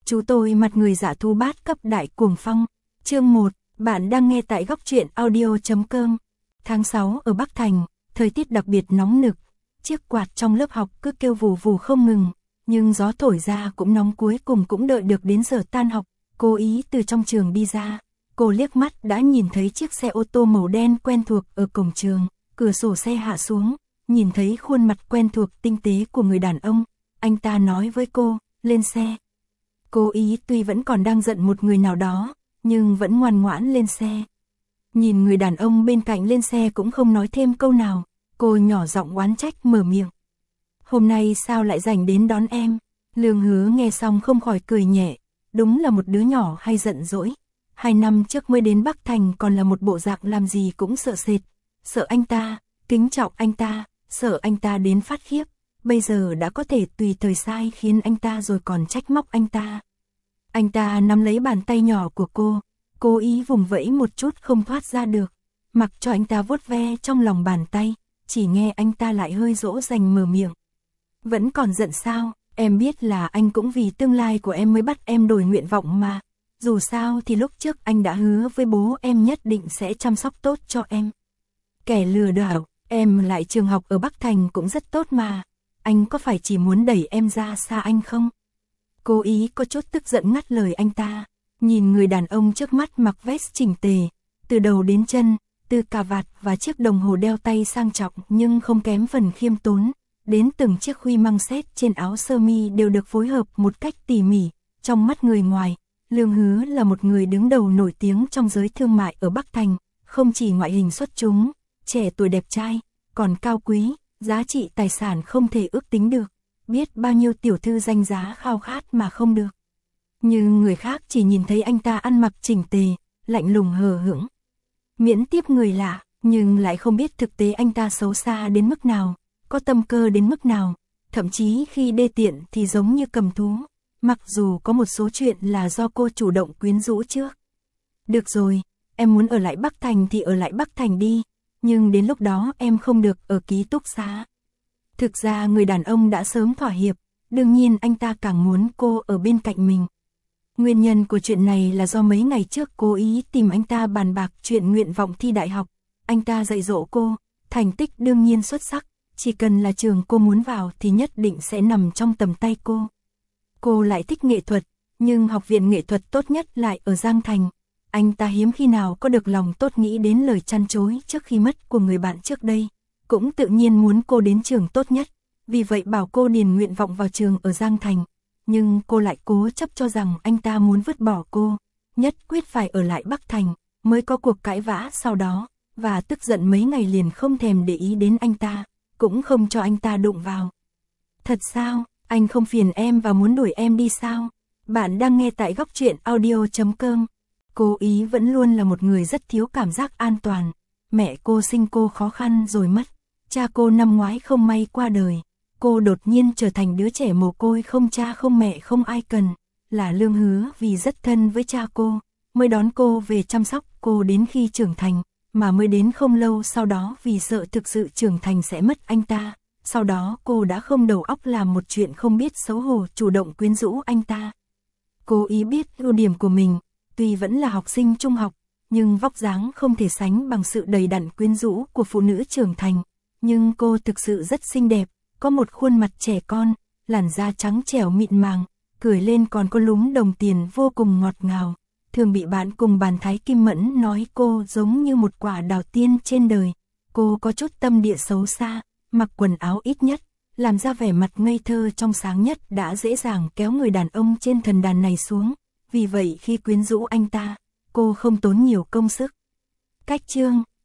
Chú tôi mặt người dạ thú bát cấp đại cuồng phong. Chương 1, bạn đang nghe tại góc truyện audio.com. Tháng 6 ở Bắc Thành, thời tiết đặc biệt nóng nực. Chiếc quạt trong lớp học cứ kêu vù vù không ngừng, nhưng gió thổi ra cũng nóng, cuối cùng cũng đợi được đến giờ tan học. Cô Ý từ trong trường đi ra, cô liếc mắt đã nhìn thấy chiếc xe ô tô màu đen quen thuộc ở cổng trường, cửa sổ xe hạ xuống, nhìn thấy khuôn mặt quen thuộc tinh tế của người đàn ông. Anh ta nói với cô, lên xe. Cô Ý tuy vẫn còn đang giận một người nào đó, nhưng vẫn ngoan ngoãn lên xe. Nhìn người đàn ông bên cạnh lên xe cũng không nói thêm câu nào, cô nhỏ giọng oán trách mở miệng. Hôm nay sao lại rảnh đến đón em? Lương Hứa nghe xong không khỏi cười nhẹ, đúng là một đứa nhỏ hay giận dỗi. 2 năm trước mới đến Bắc Thành còn là một bộ dạng làm gì cũng sợ sệt, sợ anh ta, kính trọng anh ta, sợ anh ta đến phát khiếp. Bây giờ đã có thể tùy thời sai khiến anh ta rồi còn trách móc anh ta. Anh ta nắm lấy bàn tay nhỏ của cô Ý vùng vẫy một chút không thoát ra được, mặc cho anh ta vuốt ve trong lòng bàn tay, chỉ nghe anh ta lại hơi dỗ dành mở miệng. Vẫn còn giận sao, em biết là anh cũng vì tương lai của em mới bắt em đổi nguyện vọng mà. Dù sao thì lúc trước anh đã hứa với bố em nhất định sẽ chăm sóc tốt cho em. Kẻ lừa đảo, em lại trường học ở Bắc Thành cũng rất tốt mà. Anh có phải chỉ muốn đẩy em ra xa anh không? Cô Ý có chút tức giận ngắt lời anh ta, nhìn người đàn ông trước mắt mặc vest chỉnh tề, từ đầu đến chân, từ cà vạt và chiếc đồng hồ đeo tay sang trọng nhưng không kém phần khiêm tốn, đến từng chiếc huy măng xét trên áo sơ mi đều được phối hợp một cách tỉ mỉ. Trong mắt người ngoài, Lương Hứa là một người đứng đầu nổi tiếng trong giới thương mại ở Bắc Thành, không chỉ ngoại hình xuất chúng, trẻ tuổi đẹp trai, còn cao quý, giá trị tài sản không thể ước tính được, biết bao nhiêu tiểu thư danh giá khao khát mà không được. Nhưng người khác chỉ nhìn thấy anh ta ăn mặc chỉnh tề, lạnh lùng hờ hững, miễn tiếp người lạ, nhưng lại không biết thực tế anh ta xấu xa đến mức nào, có tâm cơ đến mức nào, thậm chí khi đê tiện thì giống như cầm thú. Mặc dù có một số chuyện là do cô chủ động quyến rũ trước. Được rồi, em muốn ở lại Bắc Thành thì ở lại Bắc Thành đi, nhưng đến lúc đó em không được ở ký túc xá. Thực ra người đàn ông đã sớm thỏa hiệp, đương nhiên anh ta càng muốn cô ở bên cạnh mình. Nguyên nhân của chuyện này là do mấy ngày trước cô Ý tìm anh ta bàn bạc chuyện nguyện vọng thi đại học. Anh ta dạy dỗ cô, thành tích đương nhiên xuất sắc, chỉ cần là trường cô muốn vào thì nhất định sẽ nằm trong tầm tay cô. Cô lại thích nghệ thuật, nhưng học viện nghệ thuật tốt nhất lại ở Giang Thành. Anh ta hiếm khi nào có được lòng tốt nghĩ đến lời chăn chối trước khi mất của người bạn trước đây, cũng tự nhiên muốn cô đến trường tốt nhất, vì vậy bảo cô điền nguyện vọng vào trường ở Giang Thành. Nhưng cô lại cố chấp cho rằng anh ta muốn vứt bỏ cô, nhất quyết phải ở lại Bắc Thành, mới có cuộc cãi vã sau đó, và tức giận mấy ngày liền không thèm để ý đến anh ta, cũng không cho anh ta đụng vào. Thật sao? Anh không phiền em và muốn đuổi em đi sao? Bạn đang nghe tại góc truyện audio.com. Cô Ý vẫn luôn là một người rất thiếu cảm giác an toàn. Mẹ cô sinh cô khó khăn rồi mất. Cha cô năm ngoái không may qua đời. Cô đột nhiên trở thành đứa trẻ mồ côi không cha không mẹ không ai cần. Là Lương Hứa vì rất thân với cha cô, mới đón cô về chăm sóc cô đến khi trưởng thành. Mà mới đến không lâu sau đó vì sợ thực sự trưởng thành sẽ mất anh ta. Sau đó cô đã không đầu óc làm một chuyện không biết xấu hổ chủ động quyến rũ anh ta. Cô Ý biết ưu điểm của mình, tuy vẫn là học sinh trung học, nhưng vóc dáng không thể sánh bằng sự đầy đặn quyến rũ của phụ nữ trưởng thành. Nhưng cô thực sự rất xinh đẹp, có một khuôn mặt trẻ con, làn da trắng trẻo mịn màng, cười lên còn có lúm đồng tiền vô cùng ngọt ngào. Thường bị bạn cùng bàn Thái Kim Mẫn nói cô giống như một quả đào tiên trên đời. Cô có chút tâm địa xấu xa, mặc quần áo ít nhất, làm ra vẻ mặt ngây thơ trong sáng nhất đã dễ dàng kéo người đàn ông trên thần đàn này xuống. Vì vậy khi quyến rũ anh ta, cô không tốn nhiều công sức. Cách chương